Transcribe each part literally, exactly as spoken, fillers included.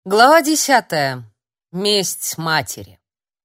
Глава десятая. Месть матери.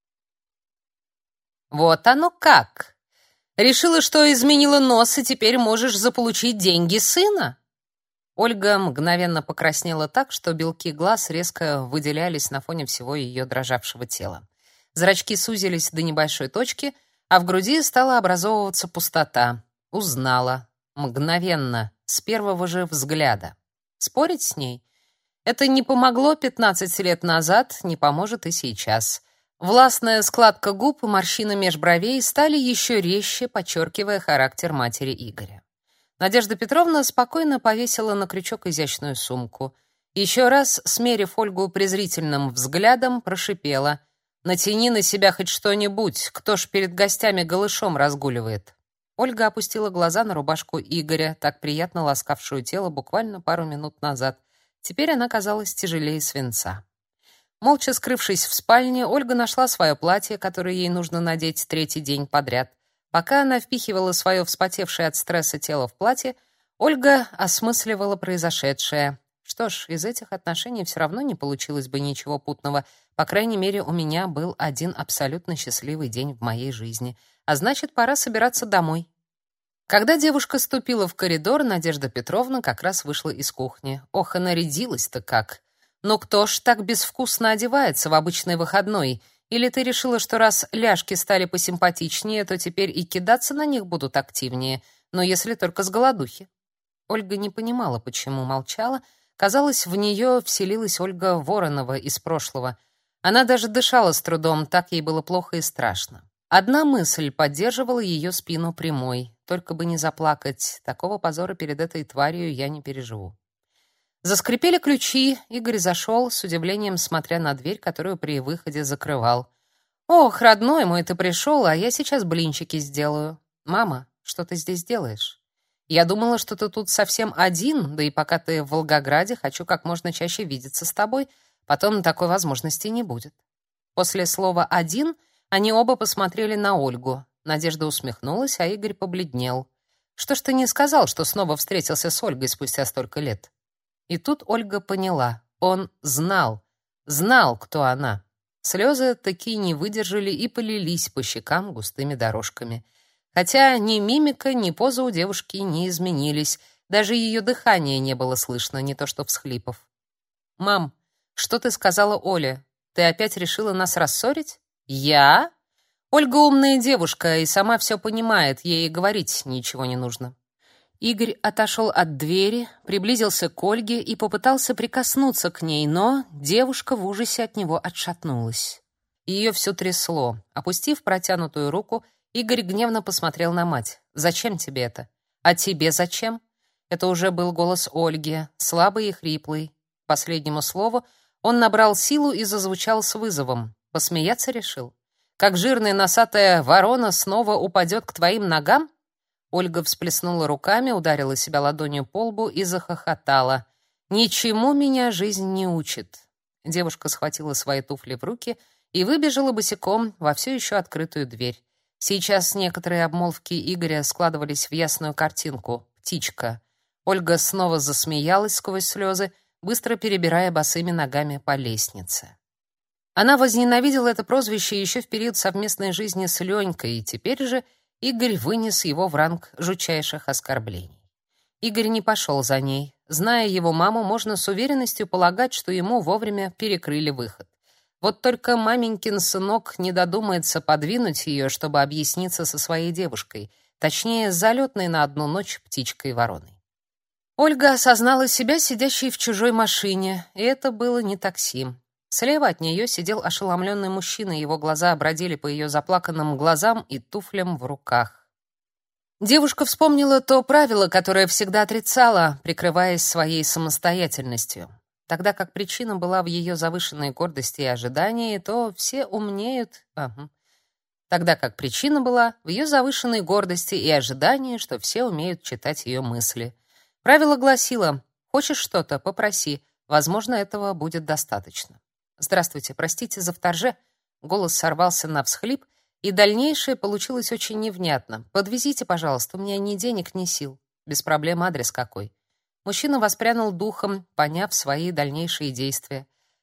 Вот оно как. Решила, что изменила нос, и теперь можешь заполучить деньги сына? Ольга мгновенно покраснела так, что белки глаз резко выделялись на фоне всего ее дрожавшего тела. Зрачки сузились до небольшой точки, а в груди стала образовываться пустота. Узнала. Мгновенно, с первого же взгляда. Спорить с ней? Это не помогло пятнадцать лет назад, не поможет и сейчас. Властная складка губ и морщины меж бровей стали еще резче, подчеркивая характер матери Игоря. Надежда Петровна спокойно повесила на крючок изящную сумку. Еще раз, смерив Ольгу презрительным взглядом, прошипела: «Натяни на себя хоть что-нибудь, кто ж перед гостями голышом разгуливает». Ольга опустила глаза на рубашку Игоря, так приятно ласкавшую тело буквально пару минут назад. Теперь она казалась тяжелее свинца. Молча скрывшись в спальне, Ольга нашла свое платье, которое ей нужно надеть третий день подряд. Пока она впихивала свое вспотевшее от стресса тело в платье, Ольга осмысливала произошедшее. Что ж, из этих отношений все равно не получилось бы ничего путного. По крайней мере, у меня был один абсолютно счастливый день в моей жизни. А значит, пора собираться домой. Когда девушка ступила в коридор, Надежда Петровна как раз вышла из кухни. Ох, и нарядилась-то как! Ну кто ж так безвкусно одевается в обычный выходной? Или ты решила, что раз ляжки стали посимпатичнее, то теперь и кидаться на них будут активнее, но если только с голодухи? Ольга не понимала, почему молчала. Казалось, в нее вселилась Ольга Воронова из прошлого. Она даже дышала с трудом, так ей было плохо и страшно. Одна мысль поддерживала ее спину прямой. Только бы не заплакать. Такого позора перед этой тварью я не переживу. Заскрипели ключи. Игорь зашел, с удивлением смотря на дверь, которую при выходе закрывал. «Ох, родной мой, ты пришел, а я сейчас блинчики сделаю. Мама, что ты здесь делаешь? Я думала, что ты тут совсем один, да и пока ты в Волгограде, хочу как можно чаще видеться с тобой. Потом такой возможности не будет». После слова «один» они оба посмотрели на Ольгу. Надежда усмехнулась, а Игорь побледнел. «Что ж ты не сказал, что снова встретился с Ольгой спустя столько лет?» И тут Ольга поняла. Он знал. Знал, кто она. Слезы таки не выдержали и полились по щекам густыми дорожками. Хотя ни мимика, ни поза у девушки не изменились. Даже ее дыхания не было слышно, не то что всхлипов. «Мам, что ты сказала Оле? Ты опять решила нас рассорить?» «Я?» Ольга умная девушка и сама все понимает, ей и говорить ничего не нужно. Игорь отошел от двери, приблизился к Ольге и попытался прикоснуться к ней, но девушка в ужасе от него отшатнулась. Ее все трясло. Опустив протянутую руку, Игорь гневно посмотрел на мать. «Зачем тебе это?» «А тебе зачем?» Это уже был голос Ольги, слабый и хриплый. К последнему слову он набрал силу и зазвучал с вызовом. Посмеяться решил? Как жирная носатая ворона снова упадет к твоим ногам? Ольга всплеснула руками, ударила себя ладонью по лбу и захохотала. «Ничему меня жизнь не учит». Девушка схватила свои туфли в руки и выбежала босиком во все еще открытую дверь. Сейчас некоторые обмолвки Игоря складывались в ясную картинку. Птичка. Ольга снова засмеялась сквозь слезы, быстро перебирая босыми ногами по лестнице. Она возненавидела это прозвище еще в период совместной жизни с Ленькой, и теперь же Игорь вынес его в ранг жутчайших оскорблений. Игорь не пошел за ней. Зная его маму, можно с уверенностью полагать, что ему вовремя перекрыли выход. Вот только маменькин сынок не додумается подвинуть ее, чтобы объясниться со своей девушкой, точнее, с залетной на одну ночь птичкой-вороной. Ольга осознала себя сидящей в чужой машине, и это было не такси. Слева от нее сидел ошеломленный мужчина, его глаза бродили по ее заплаканным глазам и туфлям в руках. Девушка вспомнила то правило, которое всегда отрицала, прикрываясь своей самостоятельностью. Тогда как причина была в ее завышенной гордости и ожидании, то все умнеют... Ага. Тогда как причина была в ее завышенной гордости и ожидании, что все умеют читать ее мысли. Правило гласило: «Хочешь что-то — попроси, возможно, этого будет достаточно». «Здравствуйте, простите за вторже». Голос сорвался на всхлип, и дальнейшее получилось очень невнятно. «Подвезите, пожалуйста, у меня ни денег, ни сил». «Без проблем, адрес какой?» Мужчина воспрянул духом, поняв свои дальнейшие действия.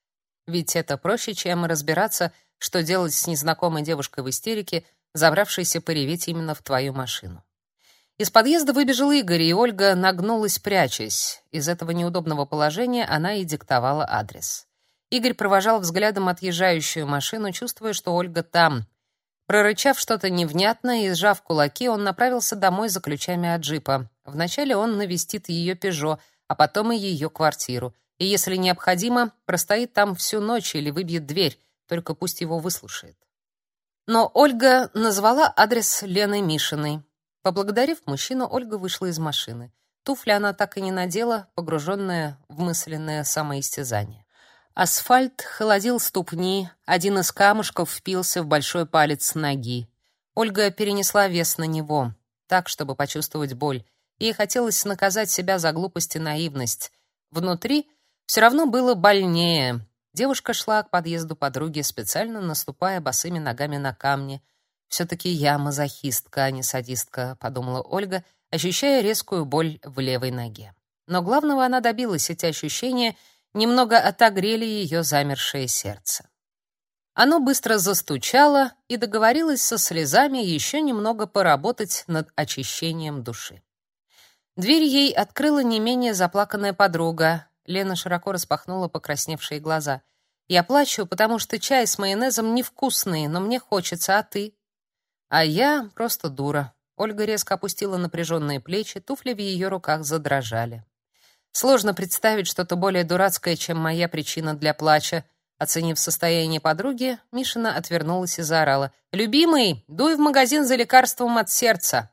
Ведь это проще, чем разбираться, что делать с незнакомой девушкой в истерике, забравшейся пореветь именно в твою машину. Из подъезда выбежал Игорь, и Ольга нагнулась, прячась. Из этого неудобного положения она и диктовала адрес. Игорь провожал взглядом отъезжающую машину, чувствуя, что Ольга там. Прорычав что-то невнятное и сжав кулаки, он направился домой за ключами от джипа. Вначале он навестит ее «Пежо», а потом и ее квартиру. И, если необходимо, простоит там всю ночь или выбьет дверь, только пусть его выслушает. Но Ольга назвала адрес Лены Мишиной. Поблагодарив мужчину, Ольга вышла из машины. Туфли она так и не надела, погруженная в мысленное самоистязание. Асфальт холодил ступни, один из камушков впился в большой палец ноги. Ольга перенесла вес на него, так, чтобы почувствовать боль. Ей хотелось наказать себя за глупость и наивность. Внутри все равно было больнее. Девушка шла к подъезду подруги, специально наступая босыми ногами на камни. «Все-таки я мазохистка, а не садистка», — подумала Ольга, ощущая резкую боль в левой ноге. Но главного она добилась, эти ощущения немного отогрели ее замершее сердце. Оно быстро застучало и договорилось со слезами еще немного поработать над очищением души. Дверь ей открыла не менее заплаканная подруга. Лена широко распахнула покрасневшие глаза. «Я плачу, потому что чай с майонезом невкусный, но мне хочется, а ты?» «А я просто дура». Ольга резко опустила напряженные плечи, туфли в ее руках задрожали. «Сложно представить что-то более дурацкое, чем моя причина для плача». Оценив состояние подруги, Мишина отвернулась и заорала: «Любимый, дуй в магазин за лекарством от сердца!»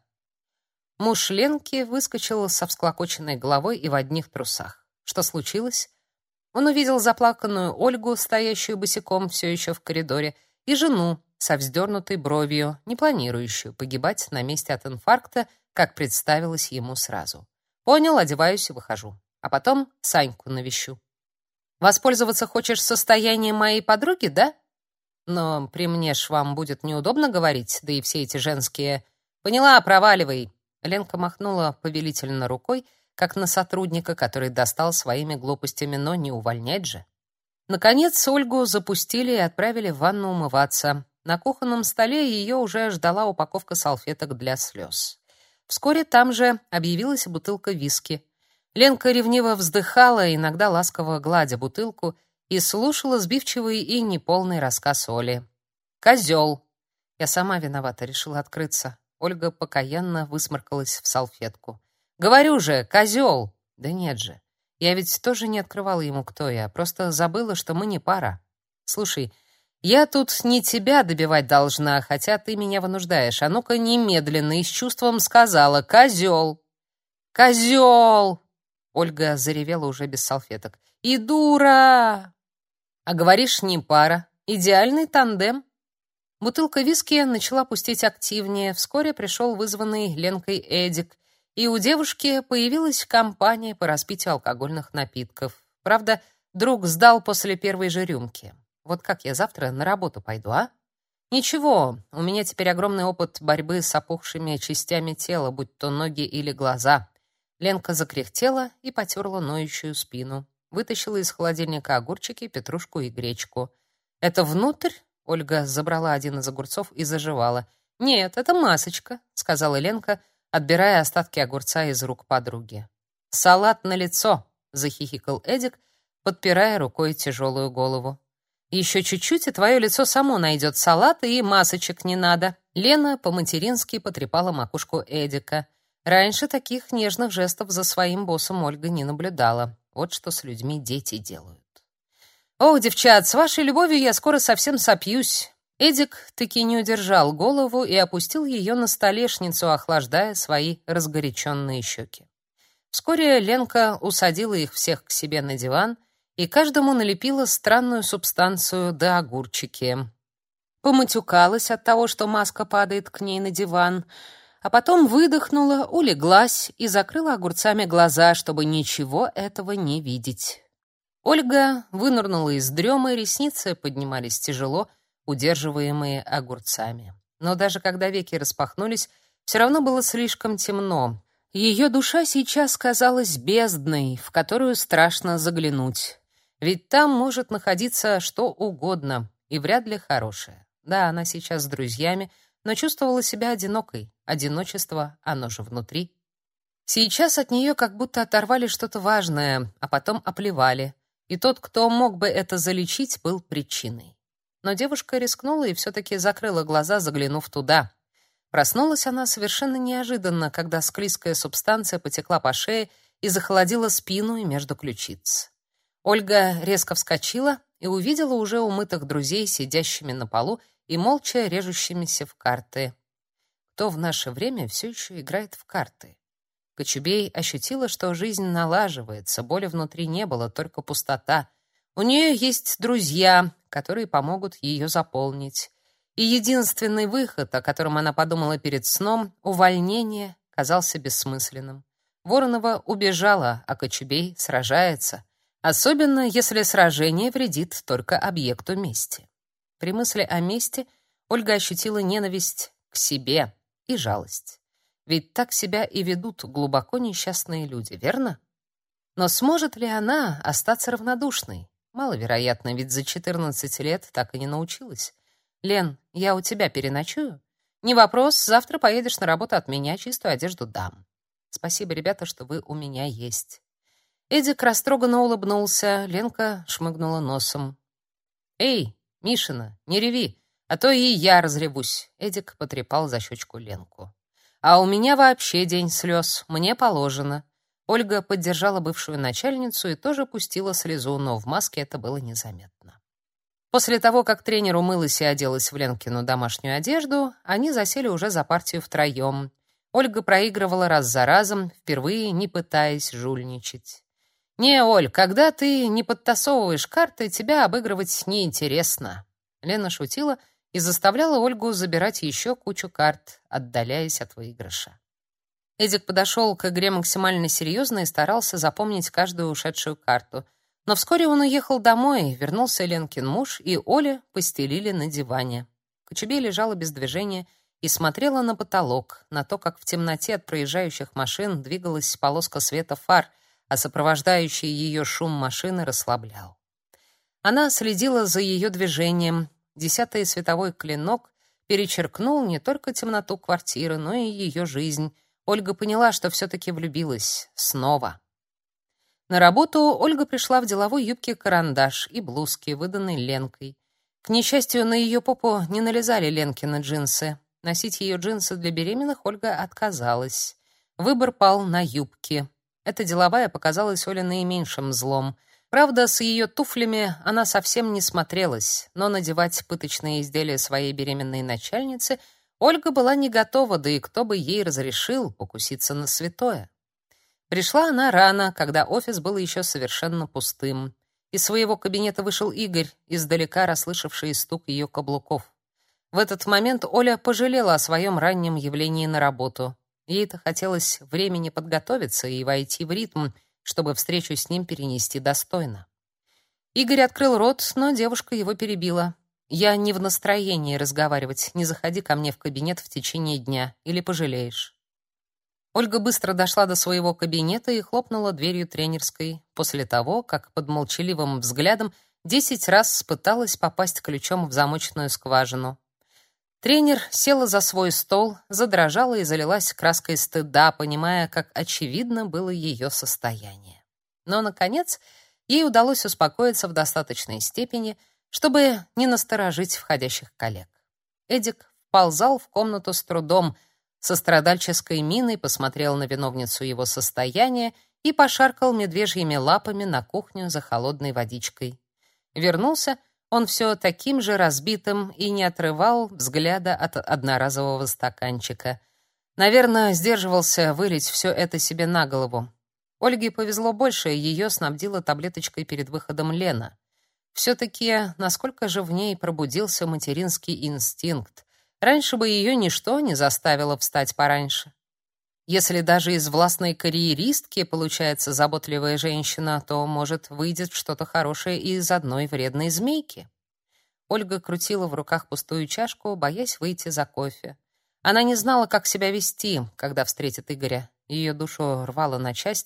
Муж Ленки выскочил со всклокоченной головой и в одних трусах. Что случилось? Он увидел заплаканную Ольгу, стоящую босиком все еще в коридоре, и жену со вздернутой бровью, не планирующую погибать на месте от инфаркта, как представилось ему сразу. «Понял, одеваюсь и выхожу. А потом Саньку навещу». «Воспользоваться хочешь состоянием моей подруги, да? Но при мне ж вам будет неудобно говорить, да и все эти женские... Поняла, проваливай». Ленка махнула повелительно рукой, как на сотрудника, который достал своими глупостями, но не увольнять же. Наконец Ольгу запустили и отправили в ванну умываться. На кухонном столе ее уже ждала упаковка салфеток для слез. Вскоре там же объявилась бутылка виски. Ленка ревниво вздыхала, иногда ласково гладя бутылку, и слушала сбивчивый и неполный рассказ Оли. «Козел!» Я сама виновата, решила открыться. Ольга покаянно высморкалась в салфетку. «Говорю же, козел!» «Да нет же. Я ведь тоже не открывала ему, кто я, просто забыла, что мы не пара. Слушай, я тут не тебя добивать должна, хотя ты меня вынуждаешь. А ну-ка немедленно и с чувством сказала: козел!» «Козел!» Ольга заревела уже без салфеток. «И дура!» «А говоришь, не пара. Идеальный тандем». Бутылка виски начала пустить активнее. Вскоре пришел вызванный Ленкой Эдик, и у девушки появилась компания по распитию алкогольных напитков. Правда, друг сдал после первой же рюмки. Вот как я завтра на работу пойду, а? Ничего, у меня теперь огромный опыт борьбы с опухшими частями тела, будь то ноги или глаза. Ленка закряхтела и потерла ноющую спину. Вытащила из холодильника огурчики, петрушку и гречку. «Это внутрь?» — Ольга забрала один из огурцов и зажевала. «Нет, это масочка», — сказала Ленка, отбирая остатки огурца из рук подруги. «Салат на лицо», — захихикал Эдик, подпирая рукой тяжелую голову. «Еще чуть-чуть, и твое лицо само найдет салат, и масочек не надо». Лена по-матерински потрепала макушку Эдика. Раньше таких нежных жестов за своим боссом Ольга не наблюдала. Вот что с людьми дети делают. «Ох, девчат, с вашей любовью я скоро совсем сопьюсь». Эдик таки не удержал голову и опустил ее на столешницу, охлаждая свои разгоряченные щеки. Вскоре Ленка усадила их всех к себе на диван и каждому налепила странную субстанцию да огурчики. Поматюкалась от того, что маска падает к ней на диван, а потом выдохнула, улеглась и закрыла огурцами глаза, чтобы ничего этого не видеть. Ольга вынырнула из дремы, ресницы поднимались тяжело, удерживаемые огурцами. Но даже когда веки распахнулись, все равно было слишком темно. Ее душа сейчас казалась бездной, в которую страшно заглянуть. Ведь там может находиться что угодно, и вряд ли хорошее. Да, она сейчас с друзьями, но чувствовала себя одинокой. Одиночество, оно же внутри. Сейчас от нее как будто оторвали что-то важное, а потом оплевали. И тот, кто мог бы это залечить, был причиной. Но девушка рискнула и все-таки закрыла глаза, заглянув туда. Проснулась она совершенно неожиданно, когда склизкая субстанция потекла по шее и захолодила спину и между ключиц. Ольга резко вскочила и увидела уже умытых друзей, сидящими на полу и молча режущимися в карты. Кто в наше время все еще играет в карты? Кочубей ощутила, что жизнь налаживается, боли внутри не было, только пустота. У нее есть друзья, которые помогут ее заполнить. И единственный выход, о котором она подумала перед сном, увольнение, казался бессмысленным. Воронова убежала, а Кочубей сражается, особенно если сражение вредит только объекту мести. При мысли о мести Ольга ощутила ненависть к себе и жалость. Ведь так себя и ведут глубоко несчастные люди, верно? Но сможет ли она остаться равнодушной? Маловероятно, ведь за четырнадцать лет так и не научилась. «Лен, я у тебя переночую?» «Не вопрос, завтра поедешь на работу от меня, чистую одежду дам». «Спасибо, ребята, что вы у меня есть». Эдик растроганно улыбнулся, Ленка шмыгнула носом. «Эй, Мишина, не реви, а то и я разревусь», — Эдик потрепал за щечку Ленку. «А у меня вообще день слез, мне положено». Ольга поддержала бывшую начальницу и тоже пустила слезу, но в маске это было незаметно. После того, как тренер умылась и оделась в Ленкину домашнюю одежду, они засели уже за партию втроем. Ольга проигрывала раз за разом, впервые не пытаясь жульничать. «Не, Оль, когда ты не подтасовываешь карты, тебя обыгрывать неинтересно». Лена шутила и заставляла Ольгу забирать еще кучу карт, отдаляясь от выигрыша. Эдик подошел к игре максимально серьезно и старался запомнить каждую ушедшую карту. Но вскоре он уехал домой, вернулся Ленкин муж, и Оля постелили на диване. Кочубей лежала без движения и смотрела на потолок, на то, как в темноте от проезжающих машин двигалась полоска света фар, а сопровождающий ее шум машины расслаблял. Она следила за ее движением. Десятый световой клинок перечеркнул не только темноту квартиры, но и ее жизнь. Ольга поняла, что все-таки влюбилась. Снова. На работу Ольга пришла в деловой юбке карандаш и блузке, выданной Ленкой. К несчастью, на ее попу не налезали Ленкины джинсы. Носить ее джинсы для беременных Ольга отказалась. Выбор пал на юбки. Эта деловая показалась Оле наименьшим злом. Правда, с ее туфлями она совсем не смотрелась, но надевать пыточные изделия своей беременной начальнице Ольга была не готова, да и кто бы ей разрешил покуситься на святое. Пришла она рано, когда офис был еще совершенно пустым. Из своего кабинета вышел Игорь, издалека расслышавший стук ее каблуков. В этот момент Оля пожалела о своем раннем явлении на работу. Ей-то хотелось времени подготовиться и войти в ритм, чтобы встречу с ним перенести достойно. Игорь открыл рот, но девушка его перебила. «Я не в настроении разговаривать. Не заходи ко мне в кабинет в течение дня, или пожалеешь». Ольга быстро дошла до своего кабинета и хлопнула дверью тренерской, после того, как под молчаливым взглядом десять раз пыталась попасть ключом в замочную скважину. Тренер села за свой стол, задрожала и залилась краской стыда, понимая, как очевидно было ее состояние. Но, наконец, ей удалось успокоиться в достаточной степени, чтобы не насторожить входящих коллег. Эдик вползал в комнату с трудом, со страдальческой миной посмотрел на виновницу его состояния и пошаркал медвежьими лапами на кухню за холодной водичкой. Вернулся он все таким же разбитым и не отрывал взгляда от одноразового стаканчика. Наверное, сдерживался вылить все это себе на голову. Ольге повезло больше, ее снабдила таблеточкой перед выходом Лена. Все-таки насколько же в ней пробудился материнский инстинкт. Раньше бы ее ничто не заставило встать пораньше. Если даже из властной карьеристки получается заботливая женщина, то, может, выйдет что-то хорошее и из одной вредной змейки. Ольга крутила в руках пустую чашку, боясь выйти за кофе. Она не знала, как себя вести, когда встретит Игоря. Ее душу рвало на части,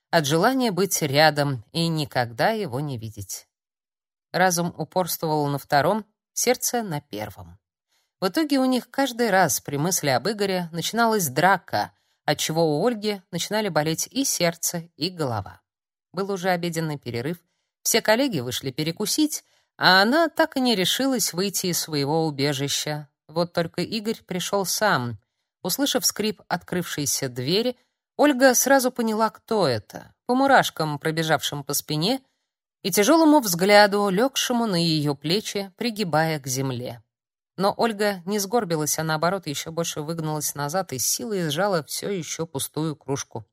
от желания быть рядом и никогда его не видеть. Разум упорствовал на втором, сердце — на первом. В итоге у них каждый раз при мысли об Игоре начиналась драка, отчего у Ольги начинали болеть и сердце, и голова. Был уже обеденный перерыв, все коллеги вышли перекусить, а она так и не решилась выйти из своего убежища. Вот только Игорь пришел сам. Услышав скрип открывшейся двери, Ольга сразу поняла, кто это, по мурашкам, пробежавшим по спине, и тяжелому взгляду, легшему на ее плечи, пригибая к земле. Но Ольга не сгорбилась, а наоборот еще больше выгнулась назад и с силой сжала все еще пустую кружку.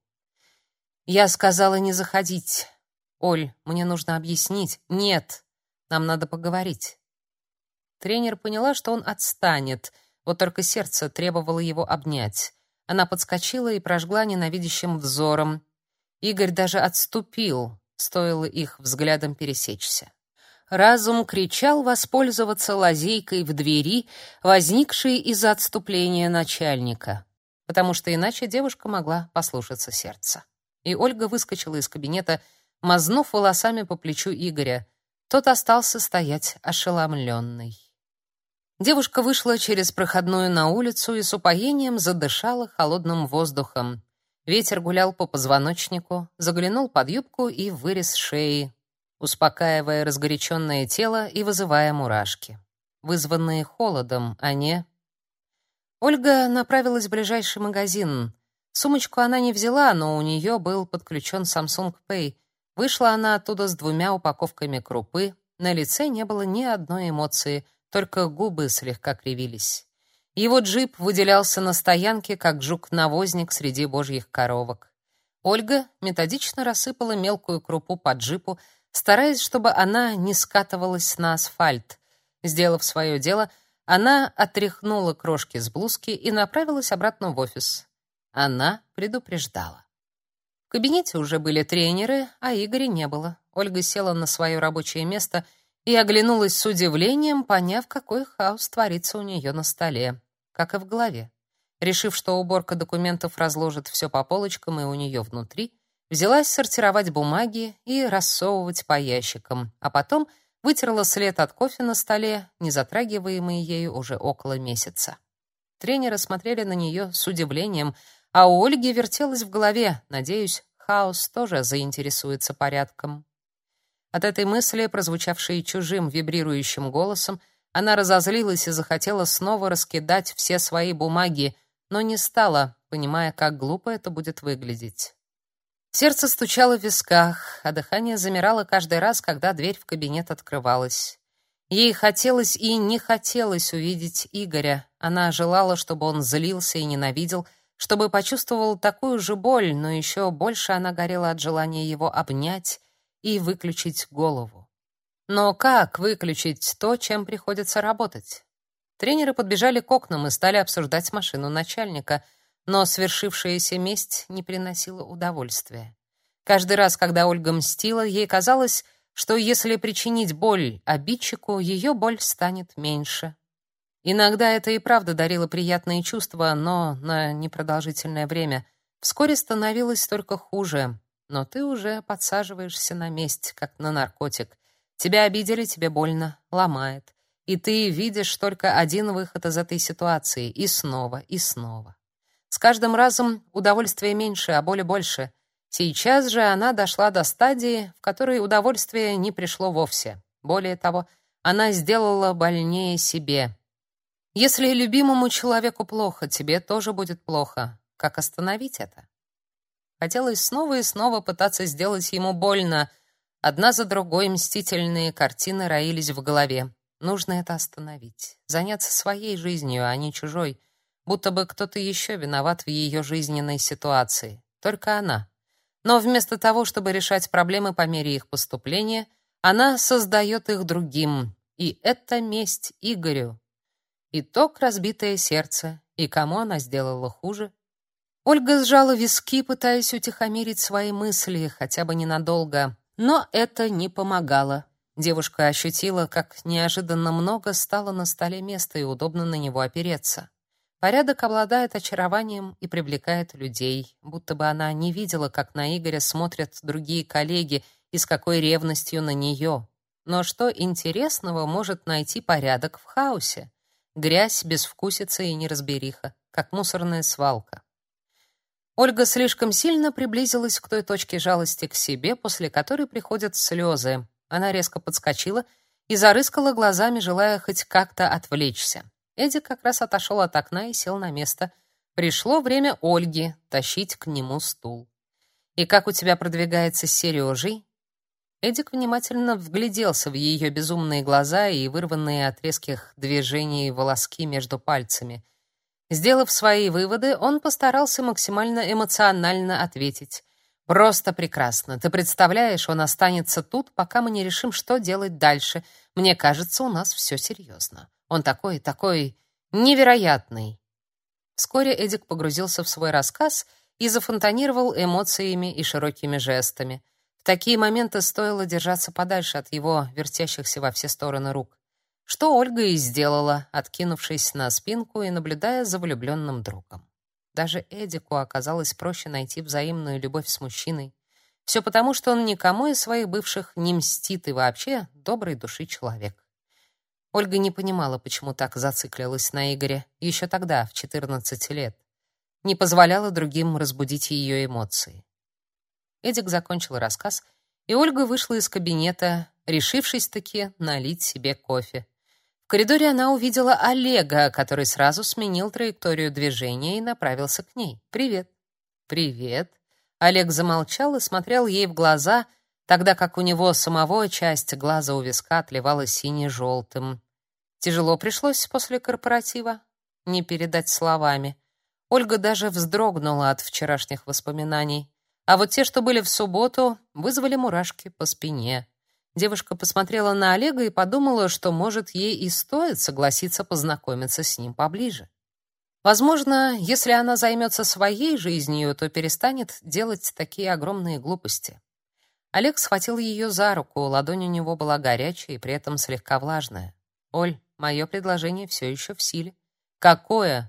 «Я сказала не заходить. Оль, мне нужно объяснить. Нет, нам надо поговорить». Тренер поняла, что он отстанет, вот только сердце требовало его обнять. Она подскочила и прожгла ненавидящим взором. Игорь даже отступил, стоило их взглядом пересечься. Разум кричал воспользоваться лазейкой в двери, возникшей из-за отступления начальника, потому что иначе девушка могла послушаться сердца. И Ольга выскочила из кабинета, мазнув волосами по плечу Игоря. Тот остался стоять ошеломленный. Девушка вышла через проходную на улицу и с упоением задышала холодным воздухом. Ветер гулял по позвоночнику, заглянул под юбку и вырез шеи, успокаивая разгоряченное тело и вызывая мурашки, вызванные холодом, а не... Ольга направилась в ближайший магазин. Сумочку она не взяла, но у нее был подключен Samsung Pay. Вышла она оттуда с двумя упаковками крупы. На лице не было ни одной эмоции, только губы слегка кривились. Его джип выделялся на стоянке, как жук-навозник среди божьих коровок. Ольга методично рассыпала мелкую крупу по джипу, стараясь, чтобы она не скатывалась на асфальт. Сделав свое дело, она отряхнула крошки с блузки и направилась обратно в офис. Она предупреждала. В кабинете уже были тренеры, а Игоря не было. Ольга села на свое рабочее место и оглянулась с удивлением, поняв, какой хаос творится у нее на столе, как и в голове. Решив, что уборка документов разложит все по полочкам и у нее внутри, взялась сортировать бумаги и рассовывать по ящикам, а потом вытерла след от кофе на столе, не затрагиваемый ею уже около месяца. Тренеры смотрели на нее с удивлением, а у Ольги вертелось в голове: надеюсь, хаос тоже заинтересуется порядком. От этой мысли, прозвучавшей чужим вибрирующим голосом, она разозлилась и захотела снова раскидать все свои бумаги, но не стала, понимая, как глупо это будет выглядеть. Сердце стучало в висках, а дыхание замирало каждый раз, когда дверь в кабинет открывалась. Ей хотелось и не хотелось увидеть Игоря. Она желала, чтобы он злился и ненавидел, чтобы почувствовал такую же боль, но еще больше она горела от желания его обнять и выключить голову. Но как выключить то, чем приходится работать? Тренеры подбежали к окнам и стали обсуждать машину начальника, но свершившаяся месть не приносила удовольствия. Каждый раз, когда Ольга мстила, ей казалось, что если причинить боль обидчику, ее боль станет меньше. Иногда это и правда дарило приятные чувства, но на непродолжительное время. Вскоре становилось только хуже. Но ты уже подсаживаешься на месть, как на наркотик. Тебя обидели, тебе больно, ломает. И ты видишь только один выход из этой ситуации. И снова, и снова. С каждым разом удовольствия меньше, а боли больше. Сейчас же она дошла до стадии, в которой удовольствие не пришло вовсе. Более того, она сделала больнее себе. Если любимому человеку плохо, тебе тоже будет плохо. Как остановить это? Хотелось снова и снова пытаться сделать ему больно. Одна за другой мстительные картины роились в голове. Нужно это остановить. Заняться своей жизнью, а не чужой. Будто бы кто-то еще виноват в ее жизненной ситуации. Только она. Но вместо того, чтобы решать проблемы по мере их поступления, она создает их другим. И это месть Игорю. Итог — разбитое сердце. И кому она сделала хуже? Ольга сжала виски, пытаясь утихомирить свои мысли, хотя бы ненадолго. Но это не помогало. Девушка ощутила, как неожиданно много стало на столе места и удобно на него опереться. Порядок обладает очарованием и привлекает людей, будто бы она не видела, как на Игоря смотрят другие коллеги и с какой ревностью на нее. Но что интересного может найти порядок в хаосе? Грязь, безвкусица и неразбериха, как мусорная свалка. Ольга слишком сильно приблизилась к той точке жалости к себе, после которой приходят слезы. Она резко подскочила и зарыскала глазами, желая хоть как-то отвлечься. Эдик как раз отошел от окна и сел на место. Пришло время Ольги тащить к нему стул. «И как у тебя продвигается с Сережей?» Эдик внимательно вгляделся в ее безумные глаза и вырванные от резких движений волоски между пальцами. Сделав свои выводы, он постарался максимально эмоционально ответить. «Просто прекрасно. Ты представляешь, он останется тут, пока мы не решим, что делать дальше. Мне кажется, у нас все серьезно. Он такой, такой невероятный». Вскоре Эдик погрузился в свой рассказ и зафонтанировал эмоциями и широкими жестами. В такие моменты стоило держаться подальше от его вертящихся во все стороны рук. Что Ольга и сделала, откинувшись на спинку и наблюдая за влюбленным другом. Даже Эдику оказалось проще найти взаимную любовь с мужчиной. Все потому, что он никому из своих бывших не мстит и вообще доброй души человек. Ольга не понимала, почему так зациклилась на Игоре еще тогда, в четырнадцать лет. Не позволяла другим разбудить ее эмоции. Эдик закончил рассказ, и Ольга вышла из кабинета, решившись-таки налить себе кофе. В коридоре она увидела Олега, который сразу сменил траекторию движения и направился к ней. «Привет». «Привет». Олег замолчал и смотрел ей в глаза, тогда как у него самого часть глаза у виска отливала сине-желтым. Тяжело пришлось после корпоратива? Не передать словами. Ольга даже вздрогнула от вчерашних воспоминаний. А вот те, что были в субботу, вызвали мурашки по спине. Девушка посмотрела на Олега и подумала, что, может, ей и стоит согласиться познакомиться с ним поближе. Возможно, если она займется своей жизнью, то перестанет делать такие огромные глупости. Олег схватил ее за руку, ладонь у него была горячая и при этом слегка влажная. «Оль, мое предложение все еще в силе». «Какое?»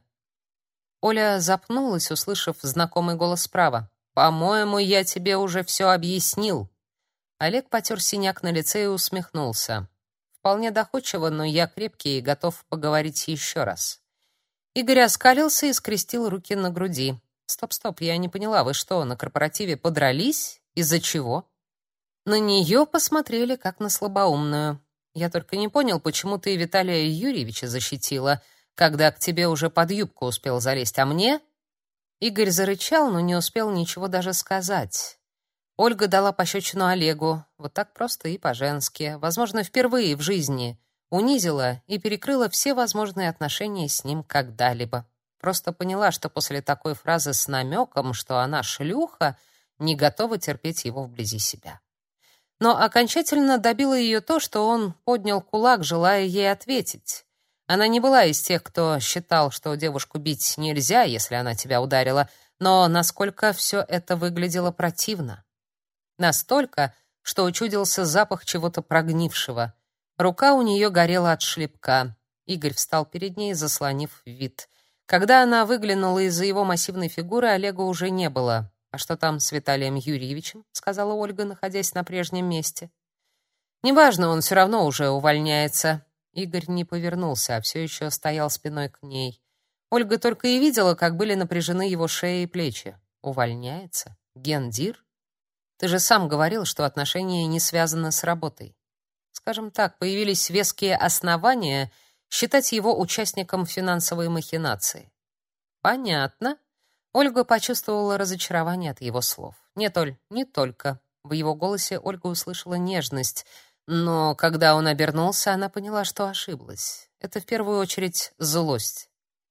Оля запнулась, услышав знакомый голос справа. «По-моему, я тебе уже все объяснил». Олег потер синяк на лице и усмехнулся. «Вполне доходчиво, но я крепкий и готов поговорить еще раз». Игорь оскалился и скрестил руки на груди. «Стоп-стоп, я не поняла, вы что, на корпоративе подрались? Из-за чего?» На нее посмотрели, как на слабоумную. «Я только не понял, почему ты Виталия Юрьевича защитила, когда к тебе уже под юбку успел залезть, а мне...» Игорь зарычал, но не успел ничего даже сказать. Ольга дала пощечину Олегу, вот так просто и по-женски, возможно, впервые в жизни, унизила и перекрыла все возможные отношения с ним когда-либо. Просто поняла, что после такой фразы с намеком, что она шлюха, не готова терпеть его вблизи себя. Но окончательно добило ее то, что он поднял кулак, желая ей ответить. Она не была из тех, кто считал, что девушку бить нельзя, если она тебя ударила, но насколько все это выглядело противно. Настолько, что учудился запах чего-то прогнившего. Рука у нее горела от шлепка. Игорь встал перед ней, заслонив вид. Когда она выглянула из-за его массивной фигуры, Олега уже не было. «А что там с Виталием Юрьевичем?» — сказала Ольга, находясь на прежнем месте. «Неважно, он все равно уже увольняется». Игорь не повернулся, а все еще стоял спиной к ней. Ольга только и видела, как были напряжены его шея и плечи. «Увольняется? Гендир? Ты же сам говорил, что отношения не связаны с работой». Скажем так, появились веские основания считать его участником финансовой махинации. «Понятно». Ольга почувствовала разочарование от его слов. «Нет, Оль, не только». В его голосе Ольга услышала нежность, но когда он обернулся, она поняла, что ошиблась. Это в первую очередь злость.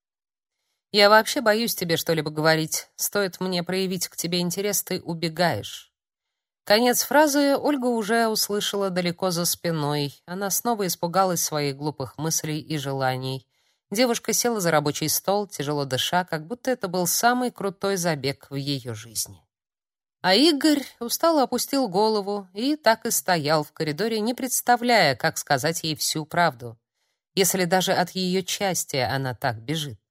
«Я вообще боюсь тебе что-либо говорить. Стоит мне проявить к тебе интерес, ты убегаешь». Конец фразы Ольга уже услышала далеко за спиной. Она снова испугалась своих глупых мыслей и желаний. Девушка села за рабочий стол, тяжело дыша, как будто это был самый крутой забег в ее жизни. А Игорь устало опустил голову и так и стоял в коридоре, не представляя, как сказать ей всю правду, если даже от ее части она так бежит.